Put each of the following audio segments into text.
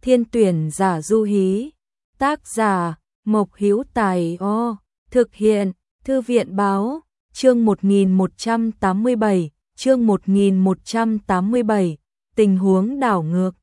Thiên tuyển giả du hí. Tác giả Mộc Hữu Tài. Thực hiện Thư viện báo. Chương 1187. Chương 1187. Tình huống đảo ngược.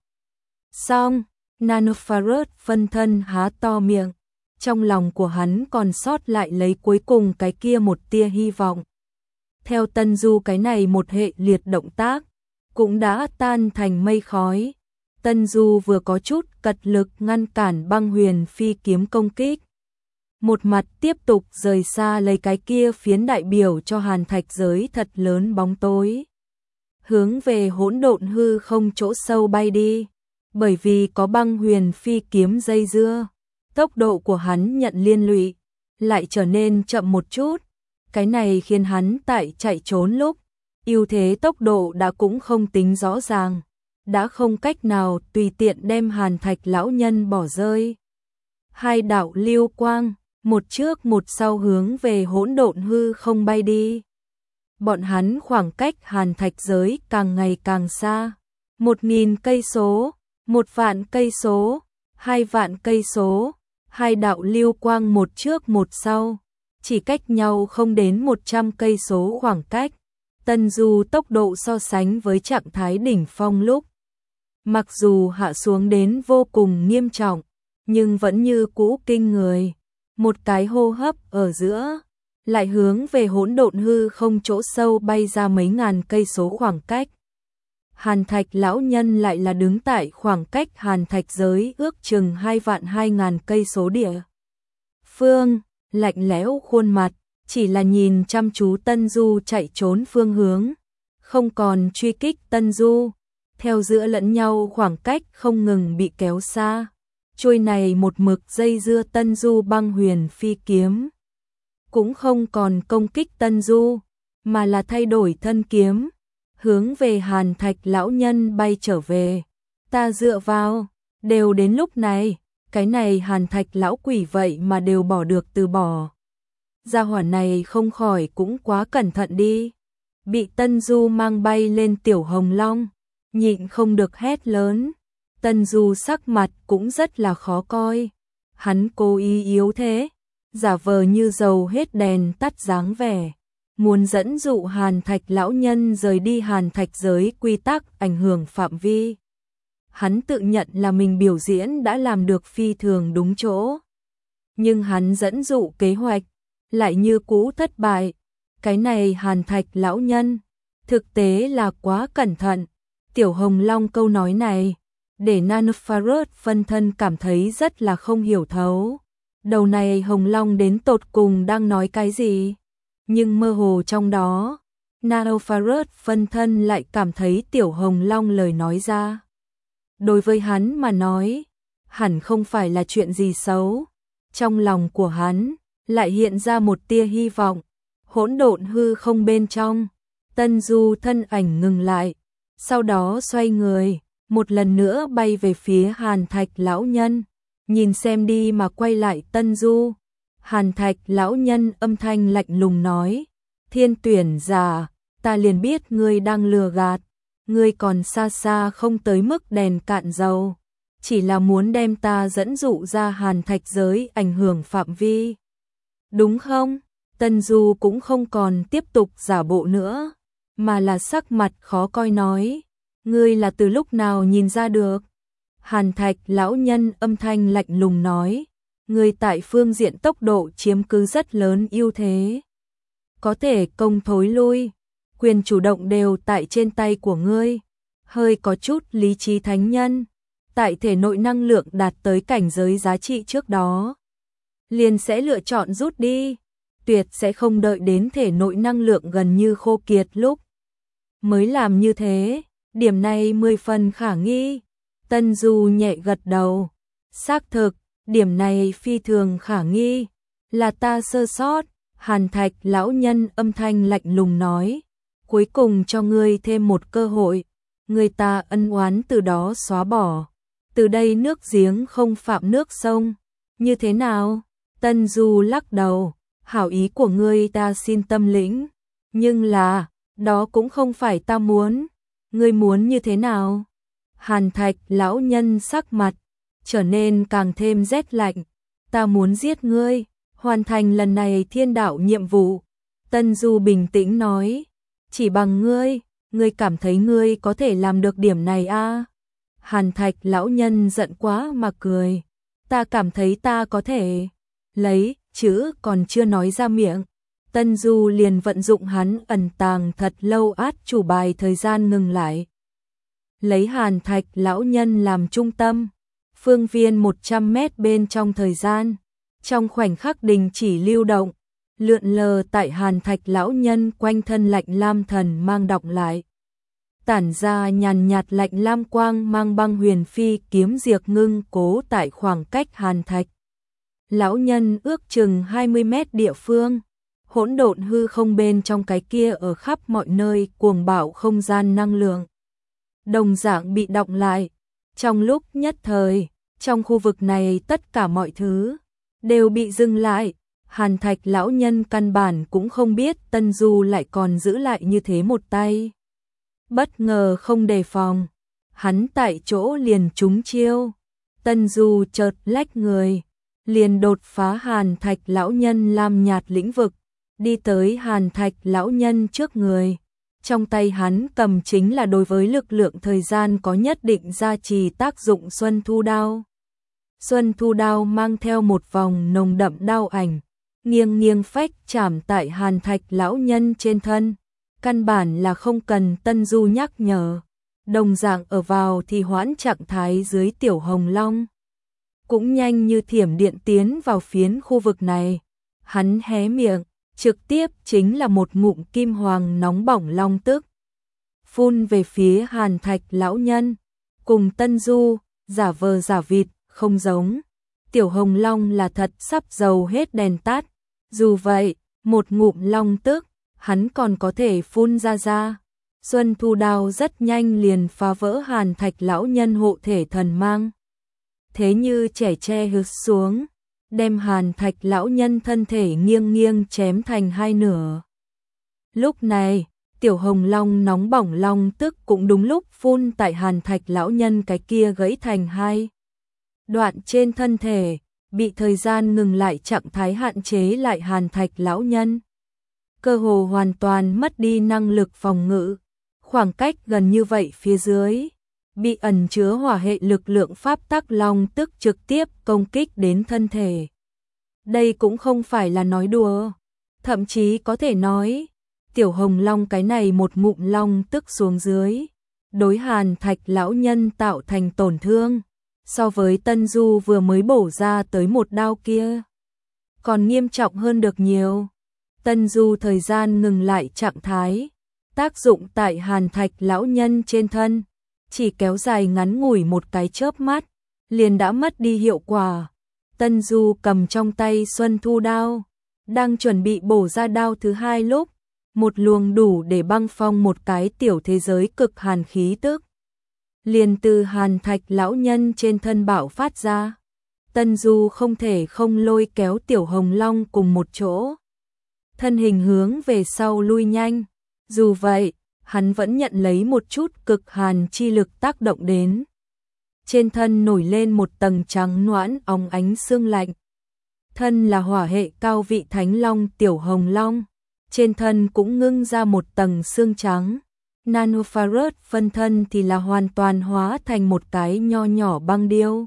Xong, Nanofarus phân thân há to miệng. Trong lòng của hắn còn sót lại lấy cuối cùng cái kia một tia hy vọng. Theo Tân Du cái này một hệ liệt động tác, cũng đã tan thành mây khói. Tân Du vừa có chút cật lực ngăn cản Băng Huyền phi kiếm công kích. Một mặt tiếp tục rời xa lấy cái kia phiến đại biểu cho hàn thạch giới thật lớn bóng tối. Hướng về hỗn độn hư không chỗ sâu bay đi. Bởi vì có Băng Huyền phi kiếm dây dưa, tốc độ của hắn nhận liên lụy lại trở nên chậm một chút. Cái này khiến hắn tại chạy trốn lúc, ưu thế tốc độ đã cũng không tính rõ ràng, đã không cách nào tùy tiện đem hàn thạch lão nhân bỏ rơi. Hai đạo lưu quang, một trước một sau hướng về hỗn độn hư không bay đi. Bọn hắn khoảng cách hàn thạch giới càng ngày càng xa. 1000 cây số, 1.000 cây số, 2.000 cây số, hai đạo lưu quang một trước một sau, chỉ cách nhau không đến 100 cây số khoảng cách. Tân Du tốc độ so sánh với trạng thái đỉnh phong lúc, mặc dù hạ xuống đến vô cùng nghiêm trọng, nhưng vẫn như cũ kinh người. Một cái hô hấp ở giữa, lại hướng về hỗn độn hư không chỗ sâu bay ra mấy ngàn cây số khoảng cách. Hàn thạch lão nhân lại là đứng tại khoảng cách hàn thạch giới ước chừng 2.200.000 cây số địa phương, lạnh lẽo khuôn mặt, chỉ là nhìn chăm chú Tân Du chạy trốn phương hướng, không còn truy kích Tân Du, theo giữa lẫn nhau khoảng cách không ngừng bị kéo xa. Chuôi này một mực dây dưa Tân Du Băng Huyền phi kiếm, cũng không còn công kích Tân Du, mà là thay đổi thân kiếm, hướng về hàn thạch lão nhân bay trở về. Ta dựa vào, đều đến lúc này, cái này hàn thạch lão quỷ vậy mà đều bỏ được từ bỏ. Gia hỏa này không khỏi cũng quá cẩn thận đi. Bị Tân Du mang bay lên Tiểu Hồng Long, nhịn không được hét lớn. Tân Du sắc mặt cũng rất là khó coi. Hắn cố ý yếu thế, giả vờ như dầu hết đèn tắt dáng vẻ, muốn dẫn dụ hàn thạch lão nhân rời đi hàn thạch giới quy tắc ảnh hưởng phạm vi. Hắn tự nhận là mình biểu diễn đã làm được phi thường đúng chỗ. Nhưng hắn dẫn dụ kế hoạch, lại như cũ thất bại. Cái này hàn thạch lão nhân, thực tế là quá cẩn thận. Tiểu Hồng Long câu nói này, để Nanofarus phân thân cảm thấy rất là không hiểu thấu. Đầu này Hồng Long đến tột cùng đang nói cái gì? Nhưng mơ hồ trong đó, Nanofarus phân thân lại cảm thấy Tiểu Hồng Long lời nói ra. Đối với hắn mà nói, hẳn không phải là chuyện gì xấu. Trong lòng của hắn, lại hiện ra một tia hy vọng. Hỗn độn hư không bên trong, Tân Du thân ảnh ngừng lại, sau đó xoay người, một lần nữa bay về phía hàn thạch lão nhân. Nhìn xem đi mà quay lại Tân Du. Hàn thạch lão nhân âm thanh lạnh lùng nói, thiên tuyển giả, ta liền biết ngươi đang lừa gạt, ngươi còn xa xa không tới mức đèn cạn dầu, chỉ là muốn đem ta dẫn dụ ra hàn thạch giới ảnh hưởng phạm vi. Đúng không? Tân Du cũng không còn tiếp tục giả bộ nữa, mà là sắc mặt khó coi nói, ngươi là từ lúc nào nhìn ra được? Hàn thạch lão nhân âm thanh lạnh lùng nói, ngươi tại phương diện tốc độ chiếm cứ rất lớn ưu thế. Có thể công thối lui, quyền chủ động đều tại trên tay của ngươi. Hơi có chút lý trí thánh nhân, tại thể nội năng lượng đạt tới cảnh giới giá trị trước đó, liền sẽ lựa chọn rút đi, tuyệt sẽ không đợi đến thể nội năng lượng gần như khô kiệt lúc mới làm như thế. Điểm này 10 phần khả nghi. Tân Du nhẹ gật đầu, xác thực, điểm này phi thường khả nghi, là ta sơ sót. Hàn thạch lão nhân âm thanh lạnh lùng nói, cuối cùng cho ngươi thêm một cơ hội, người ta ân oán từ đó xóa bỏ, từ đây nước giếng không phạm nước sông, như thế nào? Tân Du lắc đầu, hảo ý của ngươi ta xin tâm lĩnh, nhưng là, đó cũng không phải ta muốn. Ngươi muốn như thế nào? Hàn thạch lão nhân sắc mặt trở nên càng thêm rét lạnh. Ta muốn giết ngươi, hoàn thành lần này thiên đạo nhiệm vụ. Tân Du bình tĩnh nói, chỉ bằng ngươi cảm thấy ngươi có thể làm được điểm này à? Hàn Thạch lão nhân giận quá mà cười, ta cảm thấy ta có thể. Lấy, chữ còn chưa nói ra miệng, Tân Du liền vận dụng hắn ẩn tàng thật lâu át chủ bài thời gian ngừng lại. Lấy Hàn Thạch lão nhân làm trung tâm, phương viên 100 mét bên trong thời gian, trong khoảnh khắc đình chỉ lưu động, lượn lờ tại Hàn Thạch lão nhân quanh thân lạnh lam thần mang đọng lại. Tản ra nhàn nhạt lạnh lam quang mang băng huyền phi kiếm diệt ngưng cố tại khoảng cách Hàn Thạch lão nhân ước chừng 20 mét địa phương. Hỗn độn hư không bên trong cái kia ở khắp mọi nơi cuồng bạo không gian năng lượng đồng dạng bị đọng lại. Trong lúc nhất thời, trong khu vực này tất cả mọi thứ đều bị dừng lại. Hàn Thạch lão nhân căn bản cũng không biết Tân Du lại còn giữ lại như thế một tay. Bất ngờ không đề phòng, hắn tại chỗ liền trúng chiêu. Tân Du chợt lách người, liền đột phá Hàn Thạch lão nhân lam nhạt lĩnh vực, đi tới Hàn Thạch lão nhân trước người. Trong tay hắn cầm chính là đối với lực lượng thời gian có nhất định gia trì tác dụng Xuân Thu Đao. Xuân Thu Đao mang theo một vòng nồng đậm đao ảnh, nghiêng nghiêng phách chạm tại Hàn Thạch lão nhân trên thân. Căn bản là không cần Tân Du nhắc nhở, đồng dạng ở vào thì hoãn trạng thái dưới Tiểu Hồng Long. Cũng nhanh như thiểm điện tiến vào phiến khu vực này. Hắn hé miệng, trực tiếp chính là một ngụm kim hoàng nóng bỏng long tức. Phun về phía Hàn Thạch lão nhân, cùng Tân Du, giả vờ giả vịt, không giống. Tiểu Hồng Long là thật sắp dầu hết đèn tắt. Dù vậy, một ngụm long tức, hắn còn có thể phun ra. Xuân Thu Đao rất nhanh liền phá vỡ Hàn Thạch lão nhân hộ thể thần mang. Thế như trẻ tre hứt xuống, đem Hàn Thạch lão nhân thân thể nghiêng nghiêng chém thành hai nửa. Lúc này, Tiểu Hồng Long nóng bỏng long tức cũng đúng lúc phun tại Hàn Thạch lão nhân cái kia gãy thành hai đoạn trên thân thể, bị thời gian ngừng lại trạng thái hạn chế lại Hàn Thạch lão nhân. Cơ hồ hoàn toàn mất đi năng lực phòng ngự, khoảng cách gần như vậy phía dưới, bị ẩn chứa hỏa hệ lực lượng pháp tắc long tức trực tiếp công kích đến thân thể. Đây cũng không phải là nói đùa, thậm chí có thể nói, Tiểu Hồng Long cái này một ngụm long tức xuống dưới, đối Hàn Thạch lão nhân tạo thành tổn thương, so với Tân Du vừa mới bổ ra tới một đao kia, còn nghiêm trọng hơn được nhiều. Tân Du thời gian ngừng lại trạng thái, tác dụng tại Hàn Thạch lão nhân trên thân, chỉ kéo dài ngắn ngủi một cái chớp mắt, liền đã mất đi hiệu quả. Tân Du cầm trong tay Xuân Thu Đao, đang chuẩn bị bổ ra đao thứ hai lúc, một luồng đủ để băng phong một cái tiểu thế giới cực hàn khí tức liền từ Hàn Thạch lão nhân trên thân bạo phát ra. Tân Du không thể không lôi kéo Tiểu Hồng Long cùng một chỗ, thân hình hướng về sau lui nhanh. Dù vậy, hắn vẫn nhận lấy một chút cực hàn chi lực tác động đến. Trên thân nổi lên một tầng trắng noãn óng ánh sương lạnh. Thân là hỏa hệ cao vị thánh long Tiểu Hồng Long, trên thân cũng ngưng ra một tầng sương trắng. Nanofarad phân thân thì là hoàn toàn hóa thành một cái nho nhỏ băng điêu.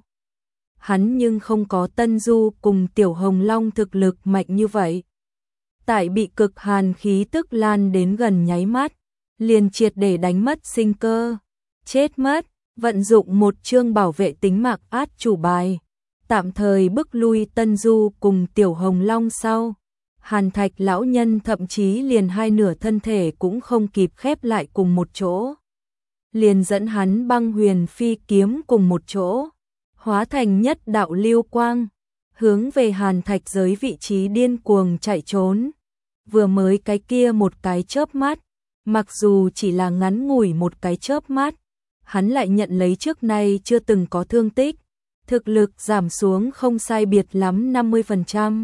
Hắn nhưng không có Tân Du cùng Tiểu Hồng Long thực lực mạnh như vậy. Tại bị cực hàn khí tức lan đến gần nháy mắt, liền triệt để đánh mất sinh cơ, chết mất. Vận dụng một chương bảo vệ tính mạng át chủ bài, tạm thời bức lui Tân Du cùng Tiểu Hồng Long sau. Hàn Thạch lão nhân thậm chí liền hai nửa thân thể cũng không kịp khép lại cùng một chỗ, liền dẫn hắn băng huyền phi kiếm cùng một chỗ, hóa thành nhất đạo lưu quang, hướng về Hàn Thạch giới vị trí điên cuồng chạy trốn. Vừa mới cái kia một cái chớp mắt, mặc dù chỉ là ngắn ngủi một cái chớp mắt, hắn lại nhận lấy trước nay chưa từng có thương tích, thực lực giảm xuống không sai biệt lắm 50%.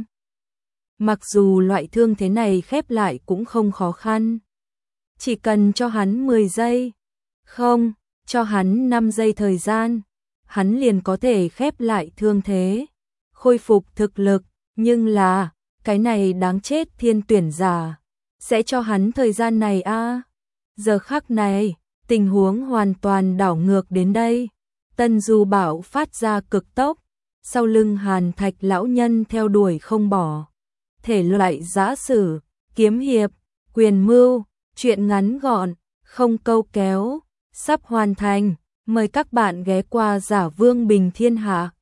Mặc dù loại thương thế này khép lại cũng không khó khăn, chỉ cần cho hắn 10 giây, không, cho hắn 5 giây thời gian, hắn liền có thể khép lại thương thế, khôi phục thực lực, nhưng là, cái này đáng chết thiên tuyển giả, sẽ cho hắn thời gian này a. Giờ khắc này, tình huống hoàn toàn đảo ngược đến đây. Tân Du Bảo phát ra cực tốc, sau lưng Hàn Thạch lão nhân theo đuổi không bỏ. Thể loại giã sử, kiếm hiệp, quyền mưu, truyện ngắn gọn, không câu kéo, sắp hoàn thành. Mời các bạn ghé qua Giả Vương Bình Thiên Hạ.